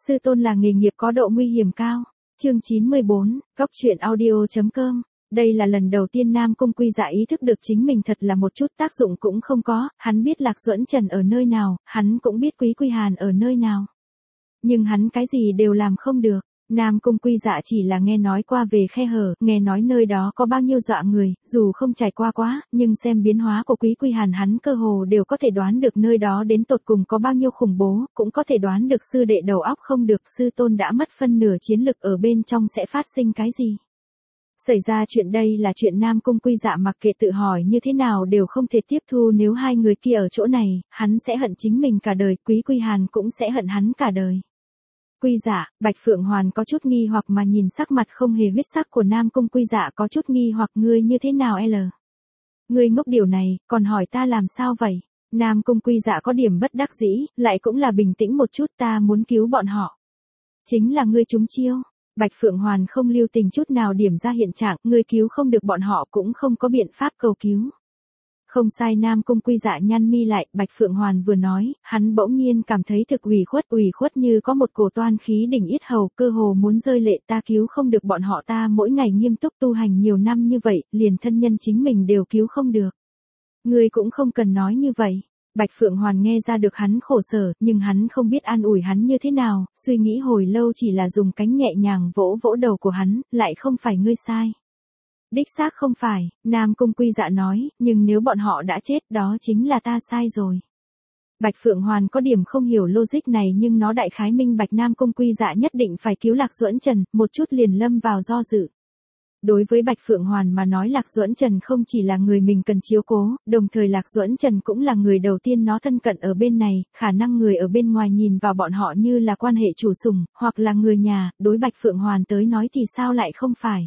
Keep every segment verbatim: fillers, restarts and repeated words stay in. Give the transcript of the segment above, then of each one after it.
Sư tôn là nghề nghiệp có độ nguy hiểm cao. Chương chín mươi bốn, Góc truyện audio.com. Đây là lần đầu tiên Nam Cung Quy Dạ ý thức được chính mình thật là một chút tác dụng cũng không có, hắn biết Lạc Duẫn Trần ở nơi nào, hắn cũng biết Quý Quy Hàn ở nơi nào. Nhưng hắn cái gì đều làm không được. Nam Cung Quy Dạ chỉ là nghe nói qua về khe hở, nghe nói nơi đó có bao nhiêu dọa người, dù không trải qua quá, nhưng xem biến hóa của Quý Quy Hàn hắn cơ hồ đều có thể đoán được nơi đó đến tột cùng có bao nhiêu khủng bố, cũng có thể đoán được sư đệ đầu óc không được, sư tôn đã mất phân nửa chiến lực ở bên trong sẽ phát sinh cái gì. Xảy ra chuyện đây là chuyện Nam Cung Quy Dạ mặc kệ tự hỏi như thế nào đều không thể tiếp thu, nếu hai người kia ở chỗ này, hắn sẽ hận chính mình cả đời, Quý Quy Hàn cũng sẽ hận hắn cả đời. Quy Dạ, Bạch Phượng Hoàn có chút nghi hoặc mà nhìn sắc mặt không hề huyết sắc của Nam Cung Quy Dạ có chút nghi hoặc, ngươi như thế nào L? Ngươi ngốc điều này, còn hỏi ta làm sao vậy? Nam Cung Quy Dạ có điểm bất đắc dĩ, lại cũng là bình tĩnh một chút, ta muốn cứu bọn họ. Chính là ngươi trúng chiêu. Bạch Phượng Hoàn không lưu tình chút nào điểm ra hiện trạng, ngươi cứu không được bọn họ cũng không có biện pháp cầu cứu. Không sai, Nam Cung Quy Dạ nhăn mi lại, Bạch Phượng Hoàn vừa nói, hắn bỗng nhiên cảm thấy thực ủy khuất, ủy khuất như có một cổ toan khí đỉnh yết hầu, cơ hồ muốn rơi lệ, ta cứu không được bọn họ, ta mỗi ngày nghiêm túc tu hành nhiều năm như vậy, liền thân nhân chính mình đều cứu không được. Ngươi cũng không cần nói như vậy. Bạch Phượng Hoàn nghe ra được hắn khổ sở, nhưng hắn không biết an ủi hắn như thế nào, suy nghĩ hồi lâu chỉ là dùng cánh nhẹ nhàng vỗ vỗ đầu của hắn, lại không phải ngươi sai. Đích xác không phải, Nam Cung Quy Dạ nói, nhưng nếu bọn họ đã chết, đó chính là ta sai rồi. Bạch Phượng Hoàn có điểm không hiểu logic này, nhưng nó đại khái minh bạch Nam Cung Quy Dạ nhất định phải cứu Lạc Duẫn Trần, một chút liền lâm vào do dự. Đối với Bạch Phượng Hoàn mà nói, Lạc Duẫn Trần không chỉ là người mình cần chiếu cố, đồng thời Lạc Duẫn Trần cũng là người đầu tiên nó thân cận ở bên này, khả năng người ở bên ngoài nhìn vào bọn họ như là quan hệ chủ sủng, hoặc là người nhà, đối Bạch Phượng Hoàn tới nói thì sao lại không phải.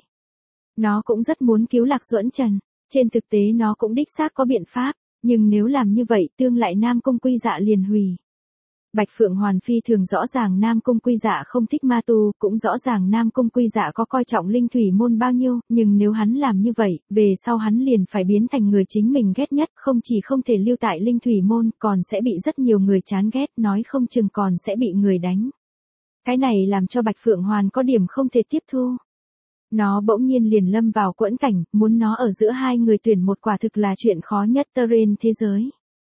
Nó cũng rất muốn cứu Lạc Duẫn Trần, trên thực tế nó cũng đích xác có biện pháp, nhưng nếu làm như vậy tương lại Nam Cung Quy Dạ liền hủy. Bạch Phượng Hoàn phi thường rõ ràng Nam Cung Quy Dạ không thích ma tu, cũng rõ ràng Nam Cung Quy Dạ có coi trọng linh thủy môn bao nhiêu, nhưng nếu hắn làm như vậy, về sau hắn liền phải biến thành người chính mình ghét nhất, không chỉ không thể lưu tại linh thủy môn, còn sẽ bị rất nhiều người chán ghét, nói không chừng còn sẽ bị người đánh. Cái này làm cho Bạch Phượng Hoàn có điểm không thể tiếp thu. Nó bỗng nhiên liền lâm vào quẫn cảnh, muốn nó ở giữa hai người tuyển một, quả thực là chuyện khó nhất trên thế giới.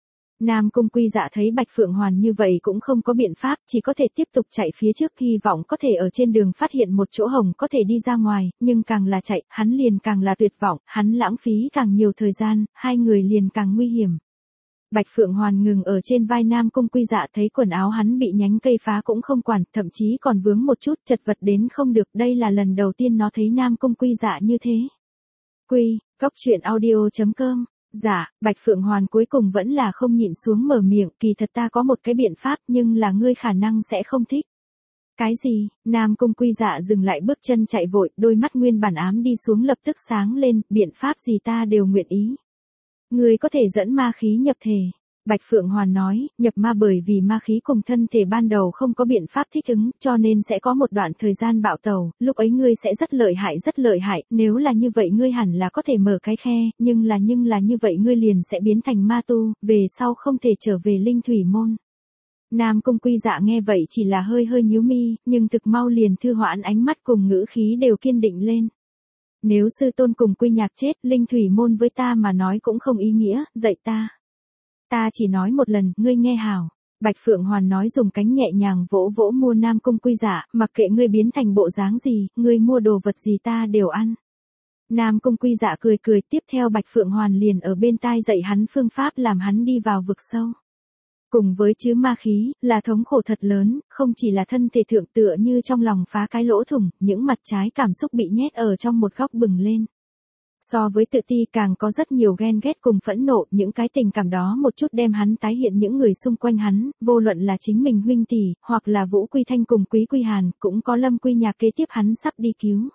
Nam Cung Quy Dạ thấy Bạch Phượng Hoàn như vậy cũng không có biện pháp, chỉ có thể tiếp tục chạy phía trước, hy vọng có thể ở trên đường phát hiện một chỗ hổng có thể đi ra ngoài, nhưng càng là chạy, hắn liền càng là tuyệt vọng, hắn lãng phí càng nhiều thời gian, hai người liền càng nguy hiểm. Bạch Phượng Hoàn ngừng ở trên vai Nam Cung Quy Dạ, thấy quần áo hắn bị nhánh cây phá cũng không quản, thậm chí còn vướng một chút, chật vật đến không được, đây là lần đầu tiên nó thấy Nam Cung Quy Dạ như thế. Quy, Góc truyện audio.com. Dạ, Bạch Phượng Hoàn cuối cùng vẫn là không nhịn xuống mở miệng, kỳ thật ta có một cái biện pháp, nhưng là ngươi khả năng sẽ không thích. Cái gì? Nam Cung Quy Dạ dừng lại bước chân chạy vội, đôi mắt nguyên bản ám đi xuống lập tức sáng lên, biện pháp gì ta đều nguyện ý. Ngươi có thể dẫn ma khí nhập thể. Bạch Phượng Hoàn nói, nhập ma bởi vì ma khí cùng thân thể ban đầu không có biện pháp thích ứng, cho nên sẽ có một đoạn thời gian bạo tẩu, lúc ấy ngươi sẽ rất lợi hại rất lợi hại, nếu là như vậy ngươi hẳn là có thể mở cái khe, nhưng là nhưng là như vậy ngươi liền sẽ biến thành ma tu, về sau không thể trở về linh thủy môn. Nam Cung Quy Dạ nghe vậy chỉ là hơi hơi nhíu mi, nhưng thực mau liền thư hoãn, ánh mắt cùng ngữ khí đều kiên định lên. Nếu sư tôn cùng Quy Nhạc chết, linh thủy môn với ta mà nói cũng không ý nghĩa, dạy ta. Ta chỉ nói một lần, ngươi nghe hảo. Bạch Phượng Hoàn nói, dùng cánh nhẹ nhàng vỗ vỗ mua Nam Cung Quy Dạ, mặc kệ ngươi biến thành bộ dáng gì, ngươi mua đồ vật gì ta đều ăn. Nam Cung Quy Dạ cười cười, tiếp theo Bạch Phượng Hoàn liền ở bên tai dạy hắn phương pháp làm hắn đi vào vực sâu. Cùng với chứa ma khí, là thống khổ thật lớn, không chỉ là thân thể thượng tựa như trong lòng phá cái lỗ thủng, những mặt trái cảm xúc bị nhét ở trong một góc bừng lên. So với tự ti càng có rất nhiều ghen ghét cùng phẫn nộ, những cái tình cảm đó một chút đem hắn tái hiện những người xung quanh hắn, vô luận là chính mình huynh tỷ, hoặc là Vũ Quy Thanh cùng Quý Quy Hàn, cũng có Lâm Quy Nhạc kế tiếp hắn sắp đi cứu.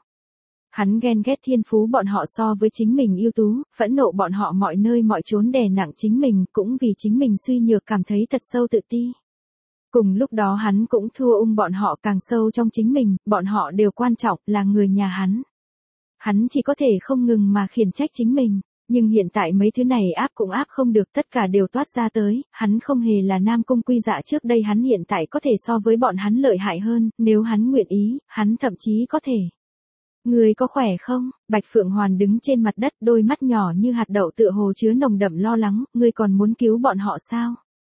Hắn ghen ghét thiên phú bọn họ so với chính mình ưu tú, phẫn nộ bọn họ mọi nơi mọi chốn đè nặng chính mình, cũng vì chính mình suy nhược cảm thấy thật sâu tự ti. Cùng lúc đó hắn cũng thua ung bọn họ càng sâu trong chính mình, bọn họ đều quan trọng, là người nhà hắn. Hắn chỉ có thể không ngừng mà khiển trách chính mình. Nhưng hiện tại mấy thứ này áp cũng áp không được, tất cả đều toát ra tới, hắn không hề là Nam Cung Quy Dạ trước đây, hắn hiện tại có thể so với bọn hắn lợi hại hơn, nếu hắn nguyện ý, hắn thậm chí có thể. Người có khỏe không? Bạch Phượng Hoàn đứng trên mặt đất, đôi mắt nhỏ như hạt đậu tựa hồ chứa nồng đậm lo lắng, ngươi còn muốn cứu bọn họ sao?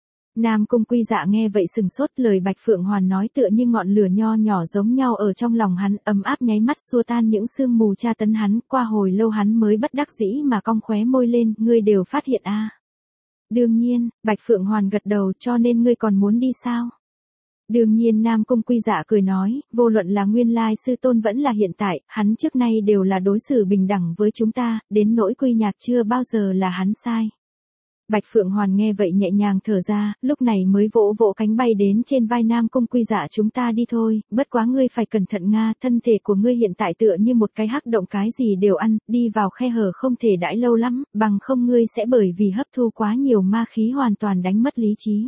Nam Cung Quy Dạ nghe vậy sừng sốt, lời Bạch Phượng Hoàn nói tựa như ngọn lửa nho nhỏ giống nhau ở trong lòng hắn, ấm áp nháy mắt xua tan những sương mù tra tấn hắn, qua hồi lâu hắn mới bất đắc dĩ mà cong khóe môi lên, ngươi đều phát hiện a? À? Đương nhiên, Bạch Phượng Hoàn gật đầu, cho nên ngươi còn muốn đi sao? Đương nhiên, Nam Cung Quy Dạ cười nói, vô luận là nguyên lai sư tôn vẫn là hiện tại, hắn trước nay đều là đối xử bình đẳng với chúng ta, đến nỗi Quy Nhạc chưa bao giờ là hắn sai. Bạch Phượng Hoàn nghe vậy nhẹ nhàng thở ra, lúc này mới vỗ vỗ cánh bay đến trên vai Nam Cung Quy Dạ, chúng ta đi thôi, bất quá ngươi phải cẩn thận Nga, thân thể của ngươi hiện tại tựa như một cái hắc động, cái gì đều ăn, đi vào khe hở không thể đãi lâu lắm, bằng không ngươi sẽ bởi vì hấp thu quá nhiều ma khí hoàn toàn đánh mất lý trí.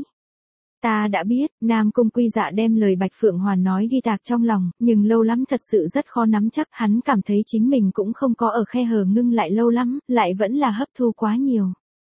Ta đã biết, Nam Cung Quy Dạ đem lời Bạch Phượng Hoàn nói ghi tạc trong lòng, nhưng lâu lắm thật sự rất khó nắm chắc, hắn cảm thấy chính mình cũng không có ở khe hở ngưng lại lâu lắm, lại vẫn là hấp thu quá nhiều.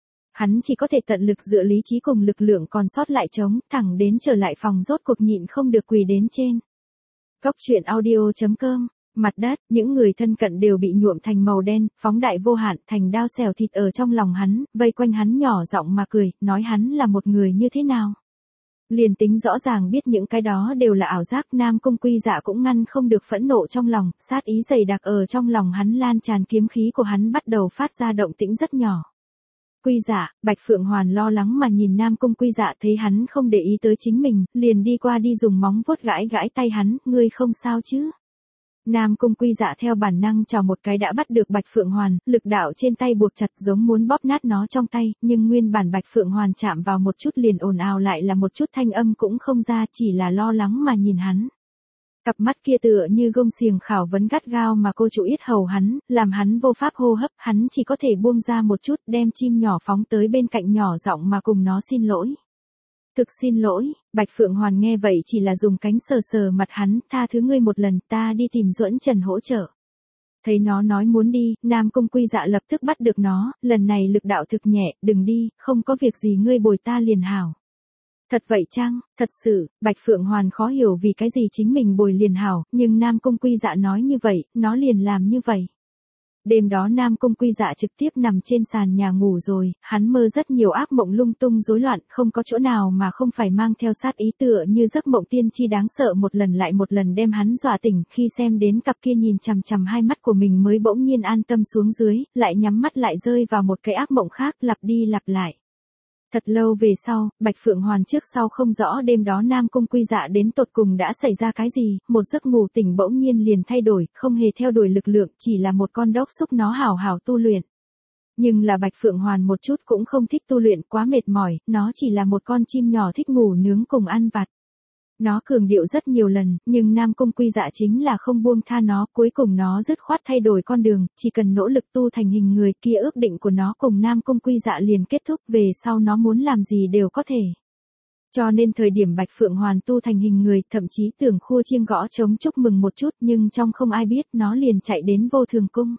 Hắn chỉ có thể tận lực dựa lý trí cùng lực lượng còn sót lại chống, thẳng đến trở lại phòng rốt cuộc nhịn không được quỳ đến trên. Góc truyện audio chấm com, mặt đất, những người thân cận đều bị nhuộm thành màu đen, phóng đại vô hạn, thành đao xẻo thịt ở trong lòng hắn, vây quanh hắn nhỏ giọng mà cười, nói hắn là một người như thế nào. Liền tính rõ ràng biết những cái đó đều là ảo giác, Nam Cung Quy Dạ cũng ngăn không được phẫn nộ trong lòng, sát ý dày đặc ở trong lòng hắn lan tràn, kiếm khí của hắn bắt đầu phát ra động tĩnh rất nhỏ. Quy Dạ, Bạch Phượng Hoàn lo lắng mà nhìn Nam Cung Quy Dạ, thấy hắn không để ý tới chính mình, liền đi qua đi dùng móng vuốt gãi gãi tay hắn, ngươi không sao chứ? Nam Cung Quy Dạ theo bản năng chào một cái đã bắt được Bạch Phượng Hoàn, lực đạo trên tay buộc chặt giống muốn bóp nát nó trong tay, nhưng nguyên bản Bạch Phượng Hoàn chạm vào một chút liền ồn ào lại là một chút thanh âm cũng không ra, chỉ là lo lắng mà nhìn hắn. Cặp mắt kia tựa như gông xiềng khảo vấn gắt gao mà cô chủ yết hầu hắn, làm hắn vô pháp hô hấp, hắn chỉ có thể buông ra một chút, đem chim nhỏ phóng tới bên cạnh nhỏ giọng mà cùng nó xin lỗi. Thực xin lỗi, Bạch Phượng Hoàn nghe vậy chỉ là dùng cánh sờ sờ mặt hắn, tha thứ ngươi một lần, ta đi tìm Duẫn Trần hỗ trợ. Thấy nó nói muốn đi, Nam Cung Quy Dạ lập tức bắt được nó, lần này lực đạo thực nhẹ, đừng đi, không có việc gì ngươi bồi ta liền hảo. Thật vậy chăng, thật sự, Bạch Phượng Hoàn khó hiểu vì cái gì chính mình bồi liền hảo, nhưng Nam Cung Quy Dạ nói như vậy, nó liền làm như vậy. Đêm đó Nam Cung Quy Dạ trực tiếp nằm trên sàn nhà ngủ rồi, hắn mơ rất nhiều ác mộng lung tung rối loạn, không có chỗ nào mà không phải mang theo sát ý, tựa như giấc mộng tiên tri đáng sợ một lần lại một lần đem hắn dọa tỉnh, khi xem đến cặp kia nhìn chằm chằm hai mắt của mình mới bỗng nhiên an tâm xuống dưới, lại nhắm mắt lại rơi vào một cái ác mộng khác, lặp đi lặp lại. Thật lâu về sau, Bạch Phượng Hoàn trước sau không rõ đêm đó Nam Cung Quy Dạ đến tột cùng đã xảy ra cái gì, một giấc ngủ tỉnh bỗng nhiên liền thay đổi, không hề theo đuổi lực lượng, chỉ là một con đốc xúc nó hào hào tu luyện. Nhưng là Bạch Phượng Hoàn một chút cũng không thích tu luyện, quá mệt mỏi, nó chỉ là một con chim nhỏ thích ngủ nướng cùng ăn vặt. Nó cường điệu rất nhiều lần, nhưng Nam Cung Quy Dạ chính là không buông tha nó, cuối cùng nó dứt khoát thay đổi con đường, chỉ cần nỗ lực tu thành hình người, kia ước định của nó cùng Nam Cung Quy Dạ liền kết thúc, về sau nó muốn làm gì đều có thể. Cho nên thời điểm Bạch Phượng Hoàn tu thành hình người, thậm chí tưởng khua chiêng gõ trống chúc mừng một chút, nhưng trong không ai biết, nó liền chạy đến Vô Thường Cung.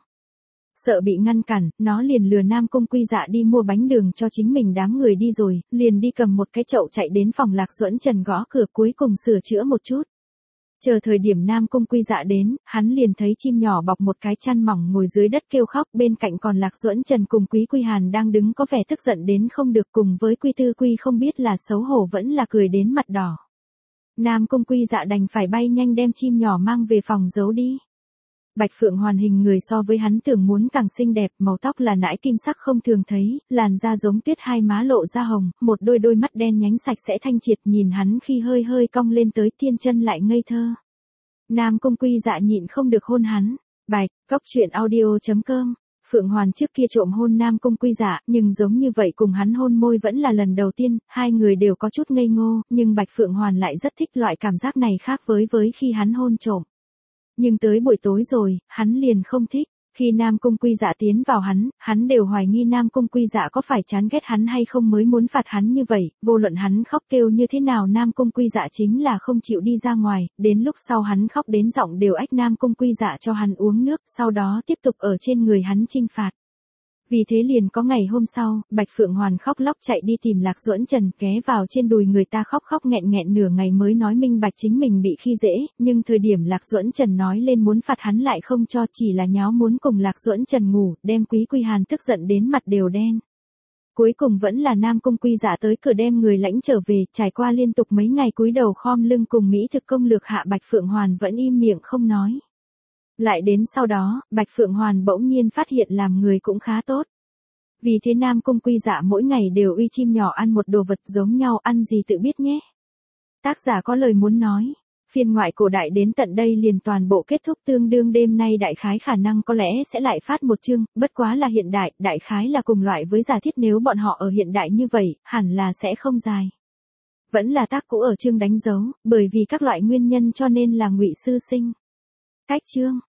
Sợ bị ngăn cản, nó liền lừa Nam Cung Quy Dạ đi mua bánh đường cho chính mình đám người đi rồi, liền đi cầm một cái chậu chạy đến phòng Lạc Duẫn Trần gõ cửa, cuối cùng sửa chữa một chút. Chờ thời điểm Nam Cung Quy Dạ đến, hắn liền thấy chim nhỏ bọc một cái chăn mỏng ngồi dưới đất kêu khóc, bên cạnh còn Lạc Duẫn Trần cùng Quý Quy Hàn đang đứng có vẻ tức giận đến không được, cùng với Quy Tư Quy không biết là xấu hổ vẫn là cười đến mặt đỏ. Nam Cung Quy Dạ đành phải bay nhanh đem chim nhỏ mang về phòng giấu đi. Bạch Phượng Hoàn hình người so với hắn tưởng muốn càng xinh đẹp, màu tóc là nãi kim sắc không thường thấy, làn da giống tuyết, hai má lộ ra hồng, một đôi đôi mắt đen nhánh sạch sẽ thanh triệt, nhìn hắn khi hơi hơi cong lên tới thiên chân lại ngây thơ. Nam Cung Quy Dạ nhịn không được hôn hắn. Bạch, góc truyện audio chấm com. Phượng Hoàn trước kia trộm hôn Nam Cung Quy Dạ, nhưng giống như vậy cùng hắn hôn môi vẫn là lần đầu tiên, hai người đều có chút ngây ngô, nhưng Bạch Phượng Hoàn lại rất thích loại cảm giác này, khác với với khi hắn hôn trộm. Nhưng tới buổi tối rồi, hắn liền không thích. Khi Nam Cung Quy Dạ tiến vào hắn, hắn đều hoài nghi Nam Cung Quy Dạ có phải chán ghét hắn hay không mới muốn phạt hắn như vậy, vô luận hắn khóc kêu như thế nào Nam Cung Quy Dạ chính là không chịu đi ra ngoài, đến lúc sau hắn khóc đến giọng đều ách Nam Cung Quy Dạ cho hắn uống nước, sau đó tiếp tục ở trên người hắn trinh phạt. Vì thế liền có ngày hôm sau, Bạch Phượng Hoàn khóc lóc chạy đi tìm Lạc Duẫn Trần, ghé vào trên đùi người ta khóc khóc nghẹn nghẹn nửa ngày mới nói minh bạch chính mình bị khi dễ, nhưng thời điểm Lạc Duẫn Trần nói lên muốn phạt hắn lại không cho, chỉ là nháo muốn cùng Lạc Duẫn Trần ngủ, đem Quý Quy Hàn tức giận đến mặt đều đen. Cuối cùng vẫn là Nam Cung Quy Dạ tới cửa đem người lãnh trở về, trải qua liên tục mấy ngày cúi đầu khom lưng cùng Mỹ thực công lược hạ, Bạch Phượng Hoàn vẫn im miệng không nói. Lại đến sau đó, Bạch Phượng Hoàn bỗng nhiên phát hiện làm người cũng khá tốt. Vì thế Nam Cung Quy Dạ mỗi ngày đều uy chim nhỏ ăn một đồ vật giống nhau, ăn gì tự biết nhé. Tác giả có lời muốn nói. Phiên ngoại cổ đại đến tận đây liền toàn bộ kết thúc, tương đương đêm nay đại khái khả năng có lẽ sẽ lại phát một chương, bất quá là hiện đại, đại khái là cùng loại với giả thiết, nếu bọn họ ở hiện đại như vậy, hẳn là sẽ không dài. Vẫn là tác cũ ở chương đánh dấu, bởi vì các loại nguyên nhân cho nên là Ngụy Sư Sinh. Cách chương